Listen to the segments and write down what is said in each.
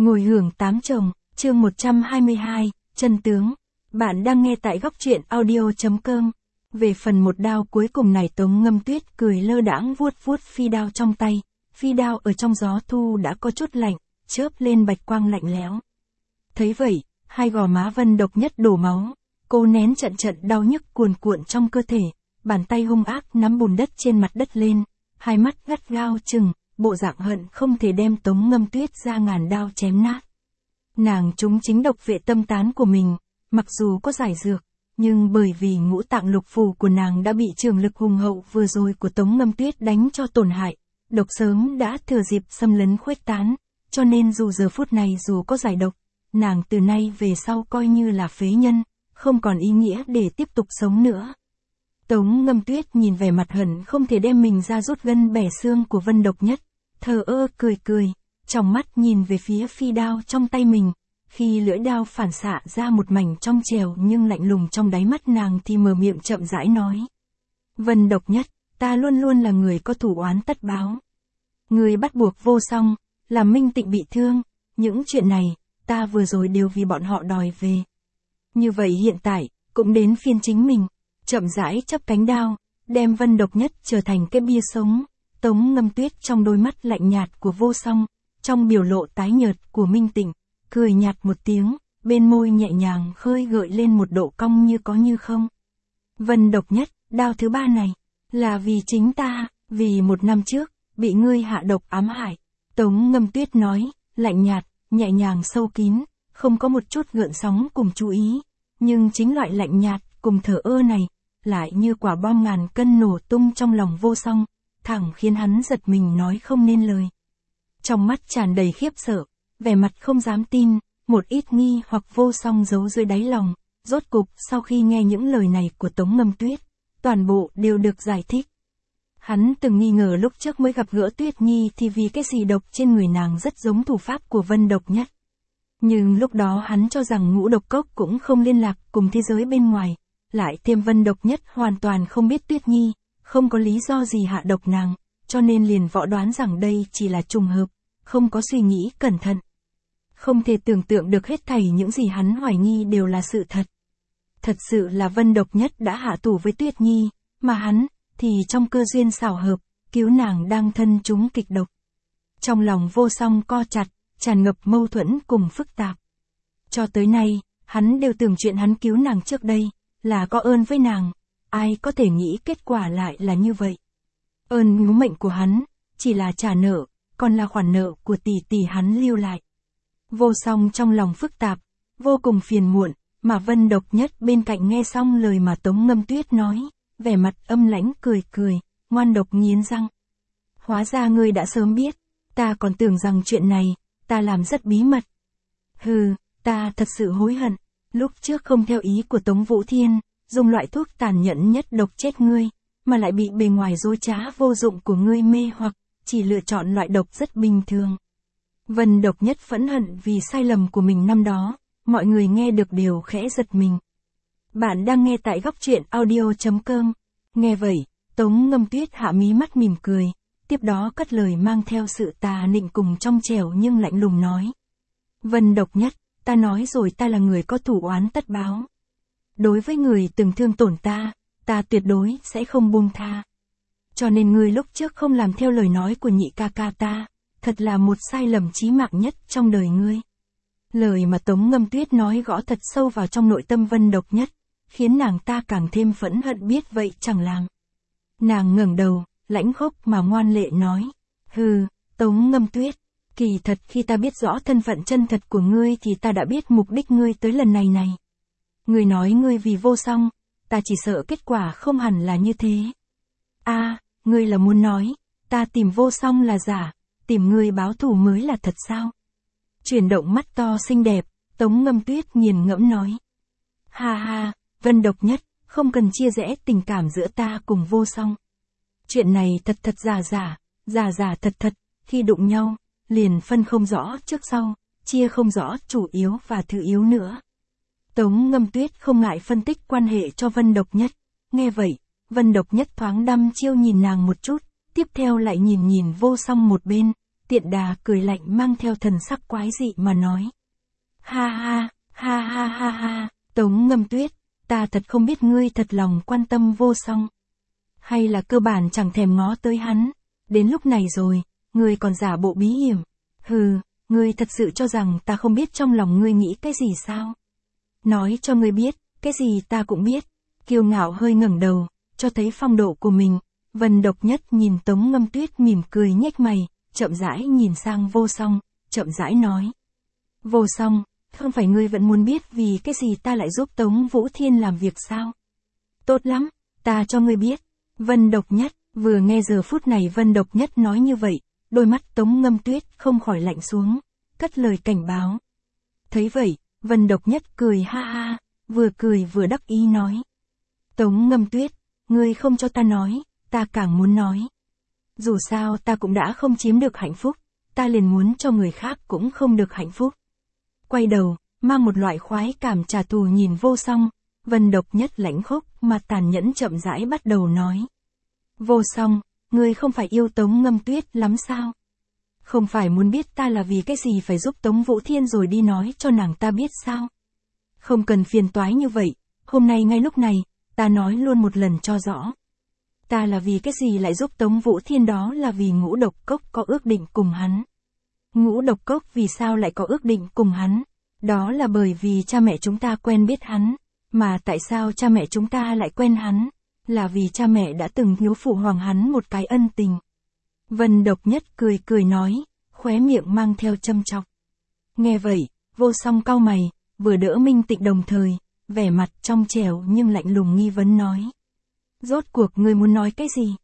Ngồi hưởng tám chồng, chương 122, chân tướng. Bạn đang nghe tại góc truyện audio.com. Về phần một đao cuối cùng này, Tống Ngâm Tuyết cười lơ đãng vuốt vuốt phi đao trong tay. Phi đao ở trong gió thu đã có chút lạnh, chớp lên bạch quang lạnh lẽo. Thấy vậy, hai gò má Vân Độc Nhất đổ máu. Cô nén trận trận đau nhức cuồn cuộn trong cơ thể, bàn tay hung ác nắm bùn đất trên mặt đất lên, hai mắt gắt gao chừng, bộ dạng hận không thể đem Tống Ngâm Tuyết ra ngàn đao chém nát. Nàng trúng chính độc vệ tâm tán của mình, mặc dù có giải dược, nhưng bởi vì ngũ tạng lục phủ của nàng đã bị trường lực hùng hậu vừa rồi của Tống Ngâm Tuyết đánh cho tổn hại, độc sớm đã thừa dịp xâm lấn khuếch tán, cho nên dù giờ phút này dù có giải độc, nàng từ nay về sau coi như là phế nhân, không còn ý nghĩa để tiếp tục sống nữa. Tống Ngâm Tuyết nhìn vẻ mặt hận không thể đem mình ra rút gân bẻ xương của Vân Độc Nhất, thờ ơ cười cười, trong mắt nhìn về phía phi đao trong tay mình, khi lưỡi đao phản xạ ra một mảnh trong trèo nhưng lạnh lùng trong đáy mắt nàng thì mở miệng chậm rãi nói. Vân Độc Nhất, ta luôn luôn là người có thủ oán tất báo. Người bắt buộc Vô Song, làm Minh Tịnh bị thương, những chuyện này, ta vừa rồi đều vì bọn họ đòi về. Như vậy hiện tại, cũng đến phiên chính mình, chậm rãi chắp cánh đao, đem Vân Độc Nhất trở thành cái bia sống. Tống Ngâm Tuyết trong đôi mắt lạnh nhạt của Vô Song, trong biểu lộ tái nhợt của Minh Tịnh, cười nhạt một tiếng, bên môi nhẹ nhàng khơi gợi lên một độ cong như có như không. Vân Độc Nhất, đao thứ ba này, là vì chính ta, vì một năm trước, bị ngươi hạ độc ám hại. Tống Ngâm Tuyết nói, lạnh nhạt, nhẹ nhàng sâu kín, không có một chút gợn sóng cùng chú ý, nhưng chính loại lạnh nhạt cùng thờ ơ này, lại như quả bom ngàn cân nổ tung trong lòng Vô Song, thẳng khiến hắn giật mình nói không nên lời. Trong mắt tràn đầy khiếp sợ, vẻ mặt không dám tin, một ít nghi hoặc Vô Song giấu dưới đáy lòng, rốt cục sau khi nghe những lời này của Tống Ngâm Tuyết, toàn bộ đều được giải thích. Hắn từng nghi ngờ lúc trước mới gặp gỡ Tuyết Nhi thì vì cái gì độc trên người nàng rất giống thủ pháp của Vân Độc Nhất. Nhưng lúc đó hắn cho rằng Ngũ Độc Cốc cũng không liên lạc cùng thế giới bên ngoài, lại thêm Vân Độc Nhất hoàn toàn không biết Tuyết Nhi, không có lý do gì hạ độc nàng, cho nên liền võ đoán rằng đây chỉ là trùng hợp, không có suy nghĩ cẩn thận. Không thể tưởng tượng được hết thảy những gì hắn hoài nghi đều là sự thật. Thật sự là Vân Độc Nhất đã hạ thủ với Tuyết Nhi, mà hắn, thì trong cơ duyên xảo hợp, cứu nàng đang thân trúng kịch độc. Trong lòng Vô Song co chặt, tràn ngập mâu thuẫn cùng phức tạp. Cho tới nay, hắn đều tưởng chuyện hắn cứu nàng trước đây, là có ơn với nàng, ai có thể nghĩ kết quả lại là như vậy. Ơn cứu mệnh của hắn, chỉ là trả nợ, còn là khoản nợ của tỷ tỷ hắn lưu lại. Vô Song trong lòng phức tạp, vô cùng phiền muộn, mà Vân Độc Nhất bên cạnh nghe xong lời mà Tống Ngâm Tuyết nói, vẻ mặt âm lãnh cười cười, ngoan độc nghiến răng. Hóa ra ngươi đã sớm biết, ta còn tưởng rằng chuyện này, ta làm rất bí mật. Hừ, ta thật sự hối hận, lúc trước không theo ý của Tống Vũ Thiên, dùng loại thuốc tàn nhẫn nhất độc chết ngươi, mà lại bị bề ngoài dối trá vô dụng của ngươi mê hoặc, chỉ lựa chọn loại độc rất bình thường. Vân Độc Nhất phẫn hận vì sai lầm của mình năm đó, mọi người nghe được đều khẽ giật mình. Bạn đang nghe tại góc truyện audio.com. Nghe vậy, Tống Ngâm Tuyết hạ mí mắt mỉm cười, tiếp đó cất lời mang theo sự tà nịnh cùng trong trẻo nhưng lạnh lùng nói. Vân Độc Nhất, ta nói rồi, ta là người có thủ oán tất báo. Đối với người từng thương tổn ta tuyệt đối sẽ không buông tha. Cho nên ngươi lúc trước không làm theo lời nói của nhị ca ca ta, thật là một sai lầm chí mạng nhất trong đời ngươi. Lời mà Tống Ngâm Tuyết nói gõ thật sâu vào trong nội tâm Vân Độc Nhất, khiến nàng ta càng thêm phẫn hận biết vậy chẳng làm. Nàng ngẩng đầu, lãnh khốc mà ngoan lệ nói, hừ, Tống Ngâm Tuyết, kỳ thật khi ta biết rõ thân phận chân thật của ngươi thì ta đã biết mục đích ngươi tới lần này này. Ngươi nói ngươi vì Vô Song, ta chỉ sợ kết quả không hẳn là như thế. Ngươi là muốn nói, ta tìm Vô Song là giả, tìm ngươi báo thù mới là thật sao? Chuyển động mắt to xinh đẹp, Tống Ngâm Tuyết nghiền ngẫm nói. Ha ha, Vân Độc Nhất, không cần chia rẽ tình cảm giữa ta cùng Vô Song. Chuyện này thật thật giả thật thật, khi đụng nhau, liền phân không rõ trước sau, chia không rõ chủ yếu và thứ yếu nữa. Tống Ngâm Tuyết không ngại phân tích quan hệ cho Vân Độc Nhất, nghe vậy, Vân Độc Nhất thoáng đăm chiêu nhìn nàng một chút, tiếp theo lại nhìn Vô Song một bên, tiện đà cười lạnh mang theo thần sắc quái dị mà nói. Ha ha, ha ha ha ha, Tống Ngâm Tuyết, ta thật không biết ngươi thật lòng quan tâm Vô Song. Hay là cơ bản chẳng thèm ngó tới hắn, đến lúc này rồi, ngươi còn giả bộ bí hiểm. Hừ, ngươi thật sự cho rằng ta không biết trong lòng ngươi nghĩ cái gì sao? Nói cho ngươi biết, cái gì ta cũng biết. Kiêu ngạo hơi ngẩng đầu, cho thấy phong độ của mình. Vân Độc Nhất nhìn Tống Ngâm Tuyết mỉm cười nhếch mày, chậm rãi nhìn sang Vô Song, chậm rãi nói. Vô Song, không phải ngươi vẫn muốn biết vì cái gì ta lại giúp Tống Vũ Thiên làm việc sao? Tốt lắm, ta cho ngươi biết. Vân Độc Nhất, vừa nghe giờ phút này Vân Độc Nhất nói như vậy, đôi mắt Tống Ngâm Tuyết không khỏi lạnh xuống, cất lời cảnh báo. Thấy vậy, Vân Độc Nhất cười ha ha, vừa cười vừa đắc ý nói. Tống Ngâm Tuyết, ngươi không cho ta nói, ta càng muốn nói. Dù sao ta cũng đã không chiếm được hạnh phúc, ta liền muốn cho người khác cũng không được hạnh phúc. Quay đầu, mang một loại khoái cảm trả thù nhìn Vô Song, Vân Độc Nhất lãnh khốc mà tàn nhẫn chậm rãi bắt đầu nói. Vô Song, ngươi không phải yêu Tống Ngâm Tuyết lắm sao? Không phải muốn biết ta là vì cái gì phải giúp Tống Vũ Thiên rồi đi nói cho nàng ta biết sao? Không cần phiền toái như vậy, hôm nay ngay lúc này, ta nói luôn một lần cho rõ. Ta là vì cái gì lại giúp Tống Vũ Thiên, đó là vì Ngũ Độc Cốc có ước định cùng hắn. Ngũ Độc Cốc vì sao lại có ước định cùng hắn? Đó là bởi vì cha mẹ chúng ta quen biết hắn. Mà tại sao cha mẹ chúng ta lại quen hắn? Là vì cha mẹ đã từng hiếu phụ hoàng hắn một cái ân tình. Vân Độc Nhất cười cười nói, khóe miệng mang theo châm chọc. Nghe vậy, Vô Song cau mày, vừa đỡ Minh Tịnh đồng thời, vẻ mặt trong trẻo nhưng lạnh lùng nghi vấn nói. Rốt cuộc ngươi muốn nói cái gì?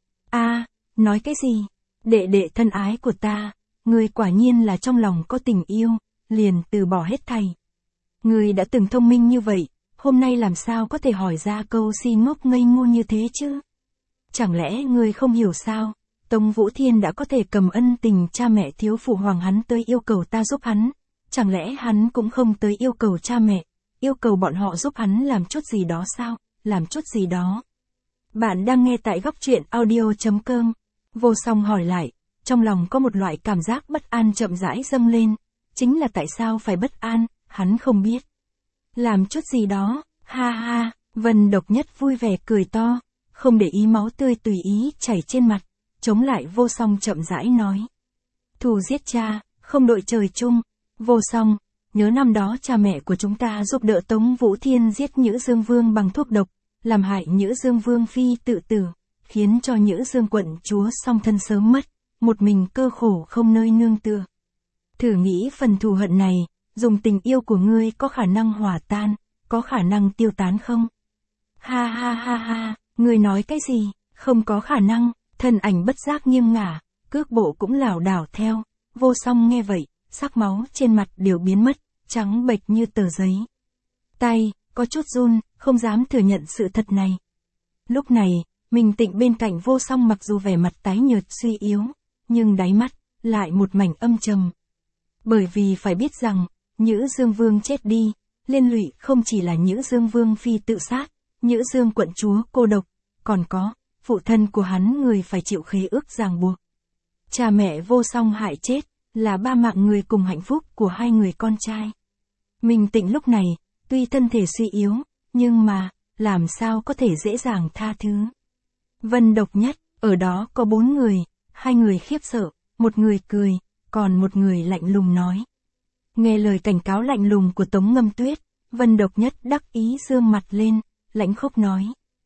Nói cái gì? Đệ đệ thân ái của ta, ngươi quả nhiên là trong lòng có tình yêu, liền từ bỏ hết thảy. Ngươi đã từng thông minh như vậy, hôm nay làm sao có thể hỏi ra câu si ngốc ngây ngô như thế chứ? Chẳng lẽ ngươi không hiểu sao? Tống Vũ Thiên đã có thể cầm ân tình cha mẹ thiếu phụ hoàng hắn tới yêu cầu ta giúp hắn, chẳng lẽ hắn cũng không tới yêu cầu cha mẹ, yêu cầu bọn họ giúp hắn làm chút gì đó sao? Làm chút gì đó. Bạn đang nghe tại góc truyện audio.com. Vô Song hỏi lại, trong lòng có một loại cảm giác bất an chậm rãi dâng lên, chính là tại sao phải bất an, hắn không biết. Làm chút gì đó, ha ha, Vân Độc Nhất vui vẻ cười to, không để ý máu tươi tùy ý chảy trên mặt, chống lại Vô Song chậm rãi nói. Thù giết cha, không đội trời chung. Vô Song, nhớ năm đó cha mẹ của chúng ta giúp đỡ Tống Vũ Thiên giết Nhữ Dương Vương bằng thuốc độc, làm hại Nhữ Dương Vương phi tự tử, khiến cho Nhữ Dương quận chúa song thân sớm mất, một mình cơ khổ không nơi nương tựa. Thử nghĩ phần thù hận này, dùng tình yêu của ngươi có khả năng hòa tan, có khả năng tiêu tán không? Ha ha ha ha, ngươi nói cái gì? Không có khả năng. Thân ảnh bất giác nghiêng ngả, cước bộ cũng lảo đảo theo. Vô Song nghe vậy, sắc máu trên mặt đều biến mất, trắng bệch như tờ giấy. Tay có chút run, không dám thừa nhận sự thật này. Lúc này, Minh Tịnh bên cạnh Vô Song mặc dù vẻ mặt tái nhợt suy yếu, nhưng đáy mắt lại một mảnh âm trầm. Bởi vì phải biết rằng, Nhữ Dương Vương chết đi, liên lụy không chỉ là Nhữ Dương Vương phi tự sát, Nhữ Dương quận chúa cô độc, còn có phụ thân của hắn người phải chịu khế ước ràng buộc. Cha mẹ Vô Song hại chết, là 3 mạng người cùng hạnh phúc của 2 người con trai. Minh Tịnh lúc này, tuy thân thể suy yếu, nhưng mà, làm sao có thể dễ dàng tha thứ. Vân Độc Nhất, ở đó có 4 người, 2 người khiếp sợ, 1 người cười, còn 1 người lạnh lùng nói. Nghe lời cảnh cáo lạnh lùng của Tống Ngâm Tuyết, Vân Độc Nhất đắc ý dương mặt lên, lãnh khốc nói.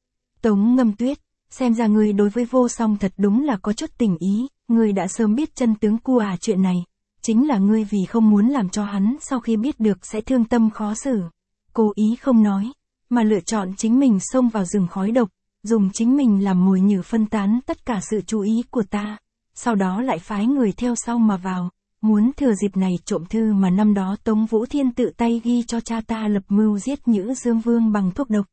Tống Ngâm Tuyết, xem ra ngươi đối với Vô Song thật đúng là có chút tình ý, ngươi đã sớm biết chân tướng chuyện này, chính là ngươi vì không muốn làm cho hắn sau khi biết được sẽ thương tâm khó xử, cố ý không nói, mà lựa chọn chính mình xông vào rừng khói độc, dùng chính mình làm mồi nhử phân tán tất cả sự chú ý của ta, sau đó lại phái người theo sau mà vào, muốn thừa dịp này trộm thư mà năm đó Tống Vũ Thiên tự tay ghi cho cha ta lập mưu giết Nhữ Dương Vương bằng thuốc độc.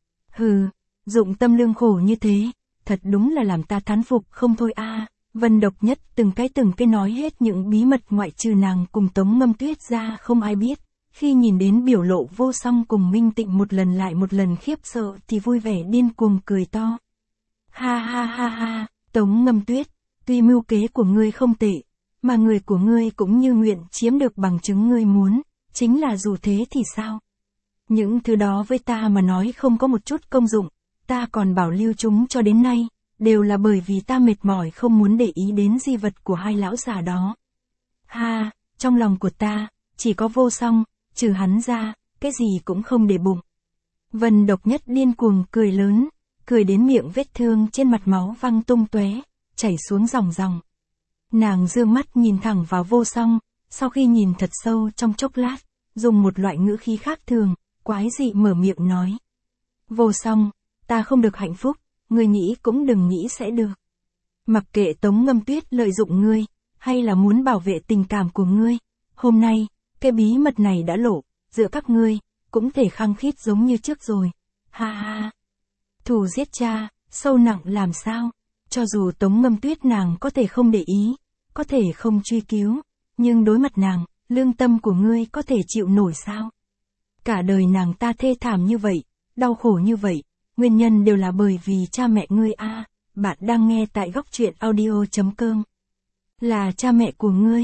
Hừ, dụng tâm lương khổ như thế, thật đúng là làm ta thán phục không thôi a. Vân Độc Nhất từng cái nói hết những bí mật ngoại trừ nàng cùng Tống Ngâm Tuyết ra không ai biết. Khi nhìn đến biểu lộ Vô Song cùng Minh Tịnh một lần lại một lần khiếp sợ thì vui vẻ điên cuồng cười to. Ha ha ha ha, Tống Ngâm Tuyết, tuy mưu kế của ngươi không tệ, mà người của ngươi cũng như nguyện chiếm được bằng chứng ngươi muốn, chính là dù thế thì sao? Những thứ đó với ta mà nói không có một chút công dụng, ta còn bảo lưu chúng cho đến nay, đều là bởi vì ta mệt mỏi không muốn để ý đến di vật của hai lão già đó. Ha, trong lòng của ta, chỉ có Vô Song, trừ hắn ra, cái gì cũng không để bụng. Vân Độc Nhất điên cuồng cười lớn, cười đến miệng vết thương trên mặt máu văng tung tóe, chảy xuống ròng ròng. Nàng dương mắt nhìn thẳng vào Vô Song, sau khi nhìn thật sâu trong chốc lát, dùng một loại ngữ khí khác thường, quái dị mở miệng nói. Vô Song, ta không được hạnh phúc, ngươi nghĩ cũng đừng nghĩ sẽ được. Mặc kệ Tống Ngâm Tuyết lợi dụng ngươi, hay là muốn bảo vệ tình cảm của ngươi, hôm nay, cái bí mật này đã lộ, giữa các ngươi, cũng thể khăng khít giống như trước rồi. Ha ha. Thù giết cha, sâu nặng làm sao? Cho dù Tống Ngâm Tuyết nàng có thể không để ý, có thể không truy cứu, nhưng đối mặt nàng, lương tâm của ngươi có thể chịu nổi sao? Cả đời nàng ta thê thảm như vậy, đau khổ như vậy, nguyên nhân đều là bởi vì cha mẹ ngươi a. Bạn đang nghe tại Góc Truyện Audio.com. Là cha mẹ của ngươi.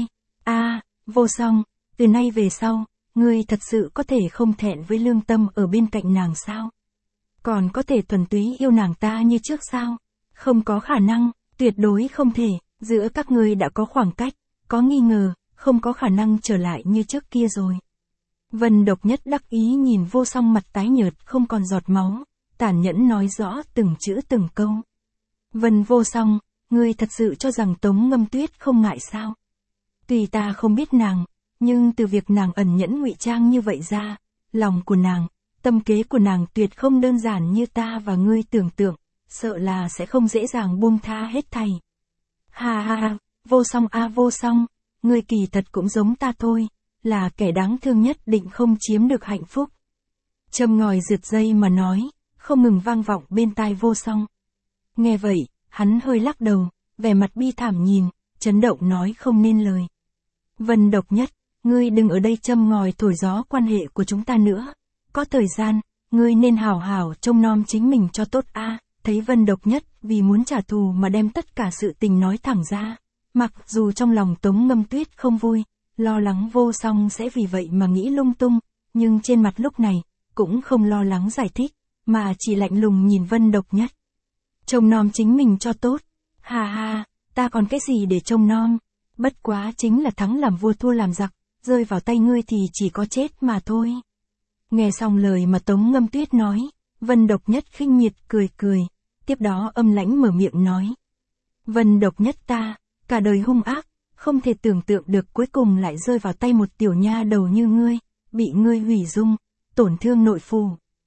Vô Song, từ nay về sau, ngươi thật sự có thể không thẹn với lương tâm ở bên cạnh nàng sao? Còn có thể thuần túy yêu nàng ta như trước sao? Không có khả năng, tuyệt đối không thể, giữa các ngươi đã có khoảng cách, có nghi ngờ, không có khả năng trở lại như trước kia rồi. Vân Độc Nhất đắc ý nhìn Vô Song mặt tái nhợt không còn giọt máu, tàn nhẫn nói rõ từng chữ từng câu. Vân Vô Song, ngươi thật sự cho rằng Tống Ngâm Tuyết không ngại sao? Tuy ta không biết nàng, nhưng từ việc nàng ẩn nhẫn ngụy trang như vậy ra, lòng của nàng, tâm kế của nàng tuyệt không đơn giản như ta và ngươi tưởng tượng, sợ là sẽ không dễ dàng buông tha hết thảy. Ha ha ha, Vô Song Vô Song, ngươi kỳ thật cũng giống ta thôi, là kẻ đáng thương nhất định không chiếm được hạnh phúc. Châm ngòi rượt dây mà nói, không ngừng vang vọng bên tai Vô Song. Nghe vậy, hắn hơi lắc đầu, vẻ mặt bi thảm nhìn, chấn động nói không nên lời. Vân Độc Nhất, ngươi đừng ở đây châm ngòi thổi gió quan hệ của chúng ta nữa. Có thời gian, ngươi nên hảo hảo trông nom chính mình cho tốt a. Thấy Vân Độc Nhất vì muốn trả thù mà đem tất cả sự tình nói thẳng ra. Mặc dù trong lòng Tống Ngâm Tuyết không vui, lo lắng Vô Song sẽ vì vậy mà nghĩ lung tung, nhưng trên mặt lúc này, cũng không lo lắng giải thích, mà chỉ lạnh lùng nhìn Vân Độc Nhất. Trông nom chính mình cho tốt. Ha ha, ta còn cái gì để trông nom? Bất quá chính là thắng làm vua thua làm giặc, rơi vào tay ngươi thì chỉ có chết mà thôi. Nghe xong lời mà Tống Ngâm Tuyết nói, Vân Độc Nhất khinh miệt cười cười, tiếp đó âm lãnh mở miệng nói. Vân Độc Nhất ta, cả đời hung ác, không thể tưởng tượng được cuối cùng lại rơi vào tay một tiểu nha đầu như ngươi, bị ngươi hủy dung, tổn thương nội phù.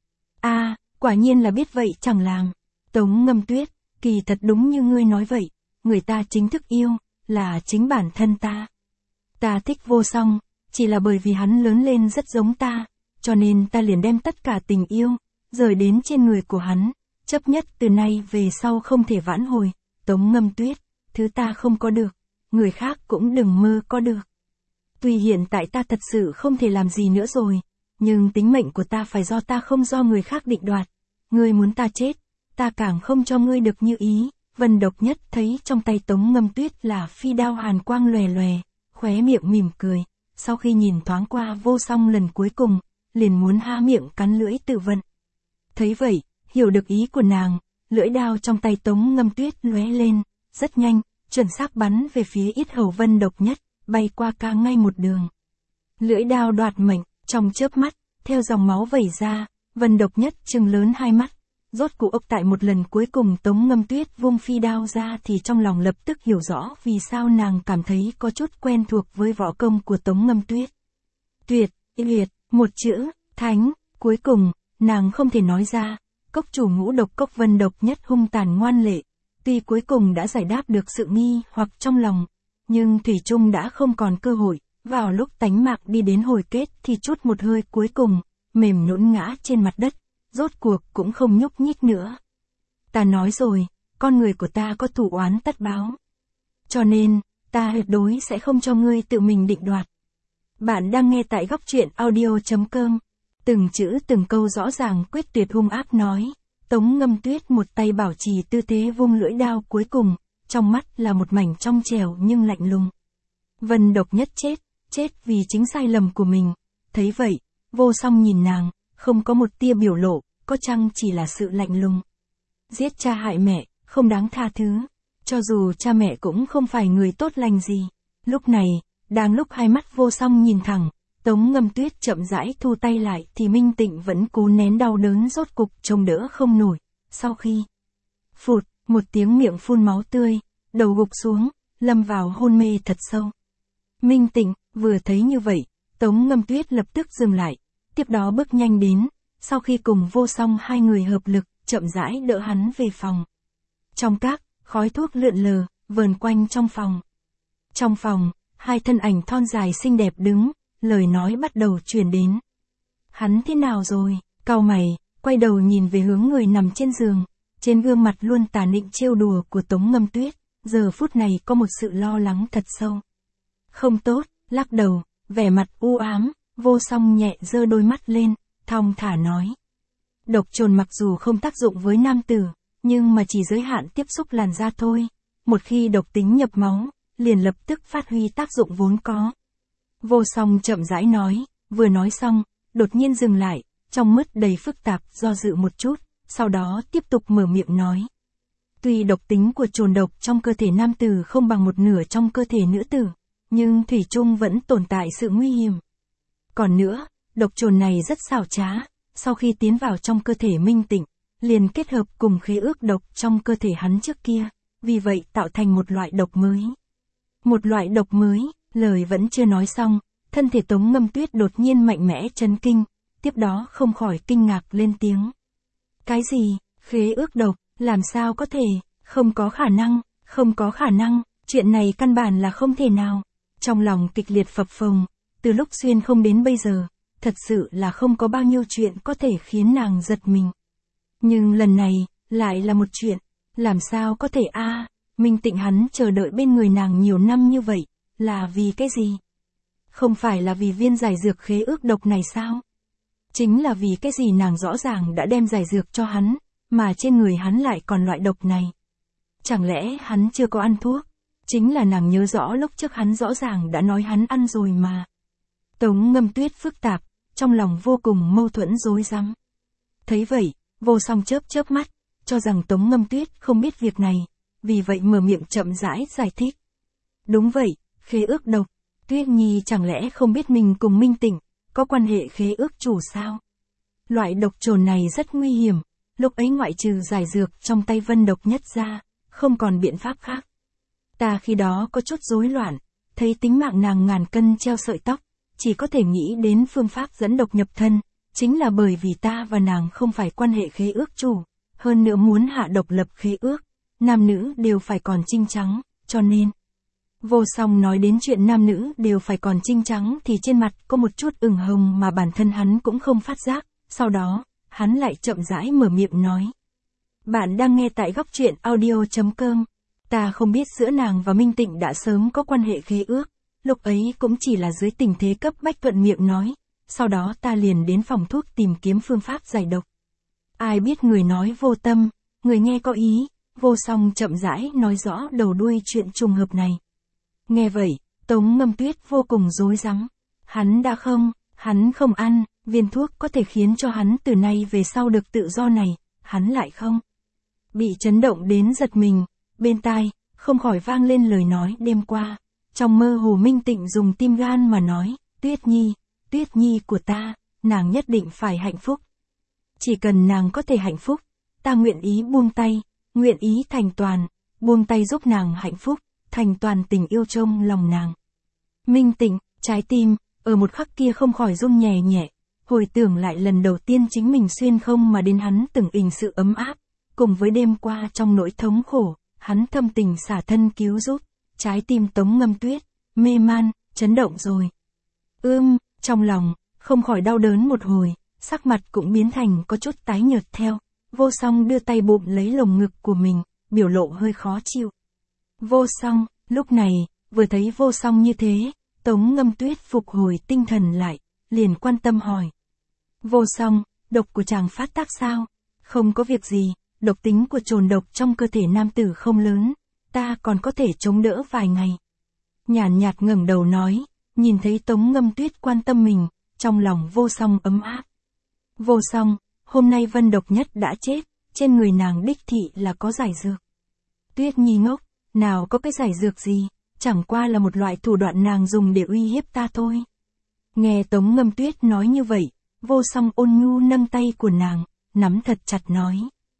Quả nhiên là biết vậy chẳng làm. Tống Ngâm Tuyết, kỳ thật đúng như ngươi nói vậy, người ta chính thức yêu, là chính bản thân ta. Ta thích Vô Song, chỉ là bởi vì hắn lớn lên rất giống ta, cho nên ta liền đem tất cả tình yêu, rời đến trên người của hắn, chấp nhất từ nay về sau không thể vãn hồi. Tống Ngâm Tuyết, thứ ta không có được, người khác cũng đừng mơ có được. Tuy hiện tại ta thật sự không thể làm gì nữa rồi, nhưng tính mệnh của ta phải do ta không do người khác định đoạt. Ngươi muốn ta chết, ta càng không cho ngươi được như ý. Vân Độc Nhất thấy trong tay Tống Ngâm Tuyết là phi đao hàn quang lòe lòe, khóe miệng mỉm cười, sau khi nhìn thoáng qua Vô Song lần cuối cùng, liền muốn há miệng cắn lưỡi tự vận. Thấy vậy, hiểu được ý của nàng, lưỡi đao trong tay Tống Ngâm Tuyết lóe lên, rất nhanh, chuẩn xác bắn về phía yết hầu Vân Độc Nhất, bay qua ca ngay một đường. Lưỡi đao đoạt mệnh, trong chớp mắt, theo dòng máu vẩy ra, Vân Độc Nhất trừng lớn hai mắt. Rốt cuộc tại một lần cuối cùng Tống Ngâm Tuyết vung phi đao ra thì trong lòng lập tức hiểu rõ vì sao nàng cảm thấy có chút quen thuộc với võ công của Tống Ngâm Tuyết. Tuyệt, liệt, một chữ, thánh, cuối cùng, nàng không thể nói ra, cốc chủ ngũ độc cốc Vân Độc Nhất hung tàn ngoan lệ, tuy cuối cùng đã giải đáp được sự nghi hoặc trong lòng, nhưng thủy chung đã không còn cơ hội, vào lúc tánh mạng đi đến hồi kết thì chút một hơi cuối cùng, mềm nhũn ngã trên mặt đất. Rốt cuộc cũng không nhúc nhích nữa. Ta nói rồi, con người của ta có thủ oán tất báo. Cho nên, ta tuyệt đối sẽ không cho ngươi tự mình định đoạt. Bạn đang nghe tại Góc Truyện Audio.com. Từng chữ từng câu rõ ràng quyết tuyệt hung ác nói. Tống Ngâm Tuyết một tay bảo trì tư thế vung lưỡi đao cuối cùng, trong mắt là một mảnh trong trẻo nhưng lạnh lùng. Vân độc nhất chết vì chính sai lầm của mình. Thấy vậy, Vô Song nhìn nàng, không có một tia biểu lộ, có chăng chỉ là sự lạnh lùng. Giết cha hại mẹ, không đáng tha thứ. Cho dù cha mẹ cũng không phải người tốt lành gì. Lúc này, đang lúc hai mắt Vô Song nhìn thẳng, Tống Ngâm Tuyết chậm rãi thu tay lại thì Minh Tịnh vẫn cố nén đau đớn rốt cục trông đỡ không nổi. Sau khi phụt, một tiếng miệng phun máu tươi, đầu gục xuống, lâm vào hôn mê thật sâu. Minh Tịnh, vừa thấy như vậy, Tống Ngâm Tuyết lập tức dừng lại, tiếp đó bước nhanh đến, sau khi cùng Vô Song hai người hợp lực, chậm rãi đỡ hắn về phòng. Trong các, khói thuốc lượn lờ, vờn quanh trong phòng. Trong phòng, hai thân ảnh thon dài xinh đẹp đứng, lời nói bắt đầu truyền đến. Hắn thế nào rồi? Cau mày, quay đầu nhìn về hướng người nằm trên giường, trên gương mặt luôn tà nịnh trêu đùa của Tống Ngâm Tuyết, giờ phút này có một sự lo lắng thật sâu. Không tốt, lắc đầu, vẻ mặt u ám, Vô Song nhẹ giơ đôi mắt lên, thong thả nói. Độc trồn mặc dù không tác dụng với nam tử, nhưng mà chỉ giới hạn tiếp xúc làn da thôi. Một khi độc tính nhập máu, liền lập tức phát huy tác dụng vốn có. Vô Song chậm rãi nói, vừa nói xong, đột nhiên dừng lại, trong mắt đầy phức tạp, do dự một chút, sau đó tiếp tục mở miệng nói. Tuy độc tính của trồn độc trong cơ thể nam tử không bằng một nửa trong cơ thể nữ tử, nhưng thủy chung vẫn tồn tại sự nguy hiểm. Còn nữa, độc trồn này rất xảo trá, sau khi tiến vào trong cơ thể Minh Tịnh, liền kết hợp cùng khế ước độc trong cơ thể hắn trước kia, vì vậy tạo thành một loại độc mới. Một loại độc mới, lời vẫn chưa nói xong, thân thể Tống Ngâm Tuyết đột nhiên mạnh mẽ chấn kinh, tiếp đó không khỏi kinh ngạc lên tiếng. Cái gì? Khế ước độc, làm sao có thể? Không có khả năng, chuyện này căn bản là không thể nào. Trong lòng kịch liệt phập phồng, từ lúc xuyên không đến bây giờ, thật sự là không có bao nhiêu chuyện có thể khiến nàng giật mình. Nhưng lần này, lại là một chuyện, làm sao có thể Minh Tịnh hắn chờ đợi bên người nàng nhiều năm như vậy, là vì cái gì? Không phải là vì viên giải dược khế ước độc này sao? Chính là vì cái gì nàng rõ ràng đã đem giải dược cho hắn, mà trên người hắn lại còn loại độc này. Chẳng lẽ hắn chưa có ăn thuốc? Chính là nàng nhớ rõ lúc trước hắn rõ ràng đã nói hắn ăn rồi mà. Tống Ngâm Tuyết phức tạp, trong lòng vô cùng mâu thuẫn rối rắm. Thấy vậy, Vô Song chớp mắt, cho rằng Tống Ngâm Tuyết không biết việc này, vì vậy mở miệng chậm rãi giải thích. Đúng vậy, khế ước độc, Tuyết Nhi chẳng lẽ không biết mình cùng Minh Tịnh có quan hệ khế ước chủ sao? Loại độc trồn này rất nguy hiểm, lúc ấy ngoại trừ giải dược trong tay Vân độc nhất ra, không còn biện pháp khác. Ta khi đó có chút rối loạn, thấy tính mạng nàng ngàn cân treo sợi tóc, chỉ có thể nghĩ đến phương pháp dẫn độc nhập thân, chính là bởi vì ta và nàng không phải quan hệ khế ước chủ, hơn nữa muốn hạ độc lập khế ước, nam nữ đều phải còn trinh trắng, cho nên. Vô Song nói đến chuyện nam nữ đều phải còn trinh trắng thì trên mặt có một chút ửng hồng mà bản thân hắn cũng không phát giác, sau đó, hắn lại chậm rãi mở miệng nói. Bạn đang nghe tại góc truyện audio.com. Ta không biết giữa nàng và Minh Tịnh đã sớm có quan hệ khế ước, lúc ấy cũng chỉ là dưới tình thế cấp bách thuận miệng nói, sau đó ta liền đến phòng thuốc tìm kiếm phương pháp giải độc. Ai biết người nói vô tâm, người nghe có ý, Vô Song chậm rãi nói rõ đầu đuôi chuyện trùng hợp này. Nghe vậy, Tống Ngâm Tuyết vô cùng rối rắm. Hắn không ăn, viên thuốc có thể khiến cho hắn từ nay về sau được tự do này, hắn lại không. Bị chấn động đến giật mình, bên tai, không khỏi vang lên lời nói đêm qua. Trong mơ hồ Minh Tịnh dùng tim gan mà nói, Tuyết Nhi của ta, nàng nhất định phải hạnh phúc. Chỉ cần nàng có thể hạnh phúc, ta nguyện ý buông tay, nguyện ý thành toàn, buông tay giúp nàng hạnh phúc, thành toàn tình yêu trong lòng nàng. Minh Tịnh, trái tim, ở một khắc kia không khỏi rung nhẹ nhẹ, hồi tưởng lại lần đầu tiên chính mình xuyên không mà đến hắn từng ình sự ấm áp, cùng với đêm qua trong nỗi thống khổ, hắn thâm tình xả thân cứu giúp, trái tim Tống Ngâm Tuyết, mê man, chấn động rồi. Trong lòng, không khỏi đau đớn một hồi, sắc mặt cũng biến thành có chút tái nhợt theo, Vô Song đưa tay bụm lấy lồng ngực của mình, biểu lộ hơi khó chịu. Vô Song, lúc này, vừa thấy Vô Song như thế, Tống Ngâm Tuyết phục hồi tinh thần lại, liền quan tâm hỏi. Vô Song, độc của chàng phát tác sao? Không có việc gì, độc tính của trồn độc trong cơ thể nam tử không lớn, ta còn có thể chống đỡ vài ngày. nhàn nhạt ngẩng đầu nói, nhìn thấy Tống Ngâm Tuyết quan tâm mình, trong lòng Vô Song ấm áp. Vô Song, hôm nay Vân Độc Nhất đã chết, trên người nàng đích thị là có giải dược. Tuyết Nhi ngốc, nào có cái giải dược gì, chẳng qua là một loại thủ đoạn nàng dùng để uy hiếp ta thôi. Nghe Tống Ngâm Tuyết nói như vậy, Vô Song ôn nhu nâng tay của nàng, nắm thật chặt nói.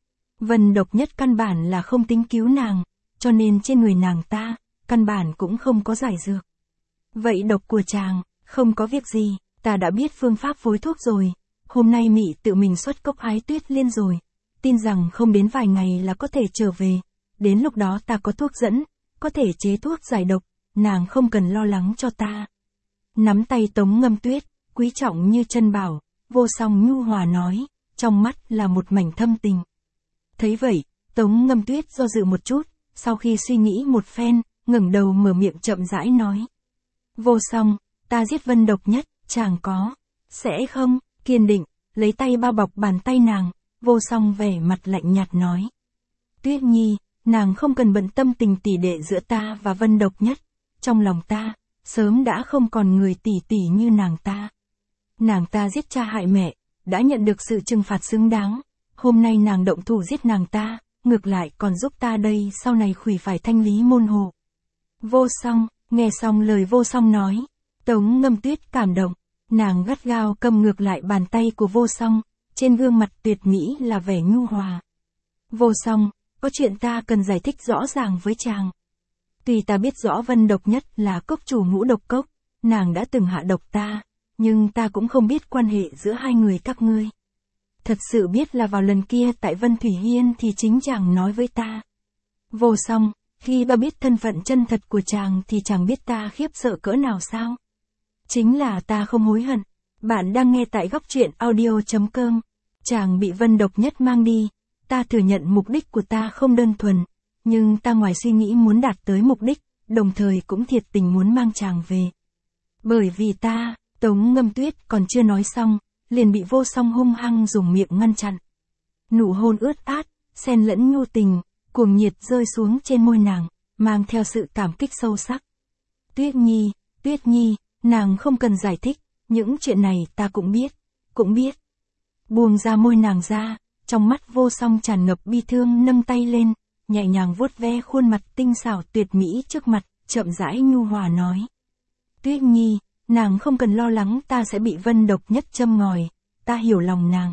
Vân Độc Nhất căn bản là không tính cứu nàng, cho nên trên người nàng ta, căn bản cũng không có giải dược. Vậy độc của chàng, không có việc gì, ta đã biết phương pháp phối thuốc rồi, hôm nay Mị tự mình xuất cốc hái tuyết liên rồi, tin rằng không đến vài ngày là có thể trở về, đến lúc đó ta có thuốc dẫn, có thể chế thuốc giải độc, nàng không cần lo lắng cho ta. Nắm tay Tống Ngâm Tuyết, quý trọng như chân bảo, Vô Song nhu hòa nói, trong mắt là một mảnh thâm tình. Thấy vậy, Tống Ngâm Tuyết do dự một chút, sau khi suy nghĩ một phen, ngẩng đầu mở miệng chậm rãi nói. Vô Song, ta giết Vân Độc Nhất, chàng có, sẽ không, kiên định, lấy tay bao bọc bàn tay nàng, Vô Song vẻ mặt lạnh nhạt nói. Tuyết Nhi, nàng không cần bận tâm tình tỷ đệ giữa ta và Vân Độc Nhất, trong lòng ta, sớm đã không còn người tỷ tỷ như nàng ta. Nàng ta giết cha hại mẹ, đã nhận được sự trừng phạt xứng đáng, hôm nay nàng động thủ giết nàng ta, ngược lại còn giúp ta đây sau này khủy phải thanh lý môn hộ. Vô Song, nghe xong lời Vô Song nói, Tống Ngâm Tuyết cảm động, nàng gắt gao cầm ngược lại bàn tay của Vô Song, trên gương mặt tuyệt mỹ là vẻ nhu hòa. Vô Song, có chuyện ta cần giải thích rõ ràng với chàng. Tuy ta biết rõ Vân Độc Nhất là cốc chủ Ngũ Độc Cốc, nàng đã từng hạ độc ta, nhưng ta cũng không biết quan hệ giữa hai người các ngươi. Thật sự biết là vào lần kia tại Vân Thủy Hiên thì chính chàng nói với ta. Vô Song, khi ta biết thân phận chân thật của chàng thì chàng biết ta khiếp sợ cỡ nào sao? Chính là ta không hối hận. Bạn đang nghe tại góc truyện audio.com. Chàng bị Vân Độc Nhất mang đi, ta thừa nhận mục đích của ta không đơn thuần, nhưng ta ngoài suy nghĩ muốn đạt tới mục đích, đồng thời cũng thiệt tình muốn mang chàng về. Bởi vì ta, Tống Ngâm Tuyết còn chưa nói xong, liền bị Vô Song hung hăng dùng miệng ngăn chặn. Nụ hôn ướt át, xen lẫn nhu tình, cuồng nhiệt rơi xuống trên môi nàng, mang theo sự cảm kích sâu sắc. Tuyết Nhi, nàng không cần giải thích, những chuyện này ta cũng biết. Buông ra môi nàng ra, trong mắt Vô Song tràn ngập bi thương nâng tay lên, nhẹ nhàng vuốt ve khuôn mặt tinh xảo tuyệt mỹ trước mặt, chậm rãi nhu hòa nói. Tuyết Nhi, nàng không cần lo lắng ta sẽ bị Vân Độc Nhất châm ngòi, ta hiểu lòng nàng.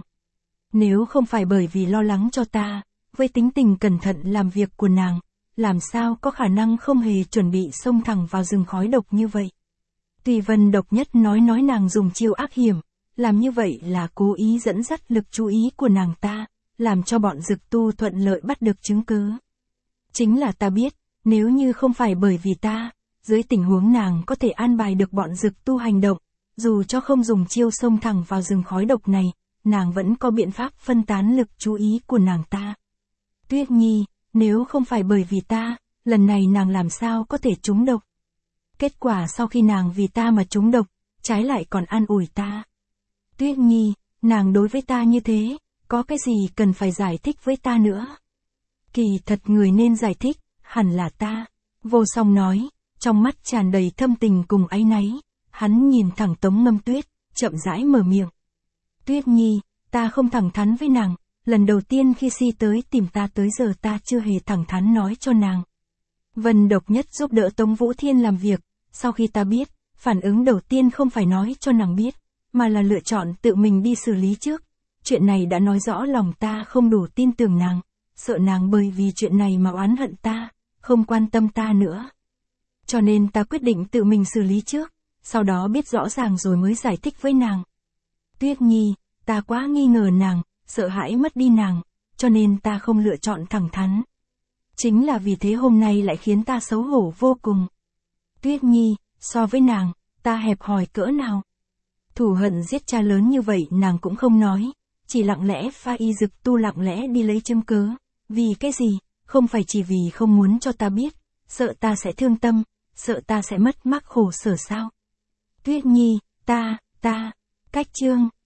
Nếu không phải bởi vì lo lắng cho ta, với tính tình cẩn thận làm việc của nàng, làm sao có khả năng không hề chuẩn bị xông thẳng vào rừng khói độc như vậy. Tuy Vân Độc Nhất nói nàng dùng chiêu ác hiểm, làm như vậy là cố ý dẫn dắt lực chú ý của nàng ta, làm cho bọn dực tu thuận lợi bắt được chứng cứ. Chính là ta biết, nếu như không phải bởi vì ta, dưới tình huống nàng có thể an bài được bọn dực tu hành động, dù cho không dùng chiêu xông thẳng vào rừng khói độc này, nàng vẫn có biện pháp phân tán lực chú ý của nàng ta. Tuyết Nhi, nếu không phải bởi vì ta, lần này nàng làm sao có thể trúng độc. Kết quả sau khi nàng vì ta mà trúng độc, trái lại còn an ủi ta. Tuyết Nhi, nàng đối với ta như thế, có cái gì cần phải giải thích với ta nữa. Kỳ thật người nên giải thích, hẳn là ta. Vô Song nói, trong mắt tràn đầy thâm tình cùng áy náy, hắn nhìn thẳng Tống Ngâm Tuyết, chậm rãi mở miệng. Tuyết Nhi, ta không thẳng thắn với nàng, lần đầu tiên khi Si tới tìm ta tới giờ ta chưa hề thẳng thắn nói cho nàng. Vân Độc Nhất giúp đỡ Tống Vũ Thiên làm việc, sau khi ta biết, phản ứng đầu tiên không phải nói cho nàng biết, mà là lựa chọn tự mình đi xử lý trước. Chuyện này đã nói rõ lòng ta không đủ tin tưởng nàng, sợ nàng bởi vì chuyện này mà oán hận ta, không quan tâm ta nữa. Cho nên ta quyết định tự mình xử lý trước, sau đó biết rõ ràng rồi mới giải thích với nàng. Tuyết Nhi, ta quá nghi ngờ nàng, sợ hãi mất đi nàng, cho nên ta không lựa chọn thẳng thắn. Chính là vì thế hôm nay lại khiến ta xấu hổ vô cùng. Tuyết Nhi, so với nàng, ta hẹp hòi cỡ nào? Thù hận giết cha lớn như vậy nàng cũng không nói, chỉ lặng lẽ pha y dực tu lặng lẽ đi lấy chứng cớ. Vì cái gì? Không phải chỉ vì không muốn cho ta biết, sợ ta sẽ thương tâm, sợ ta sẽ mất mát khổ sở sao? Tuyết Nhi, cách chương.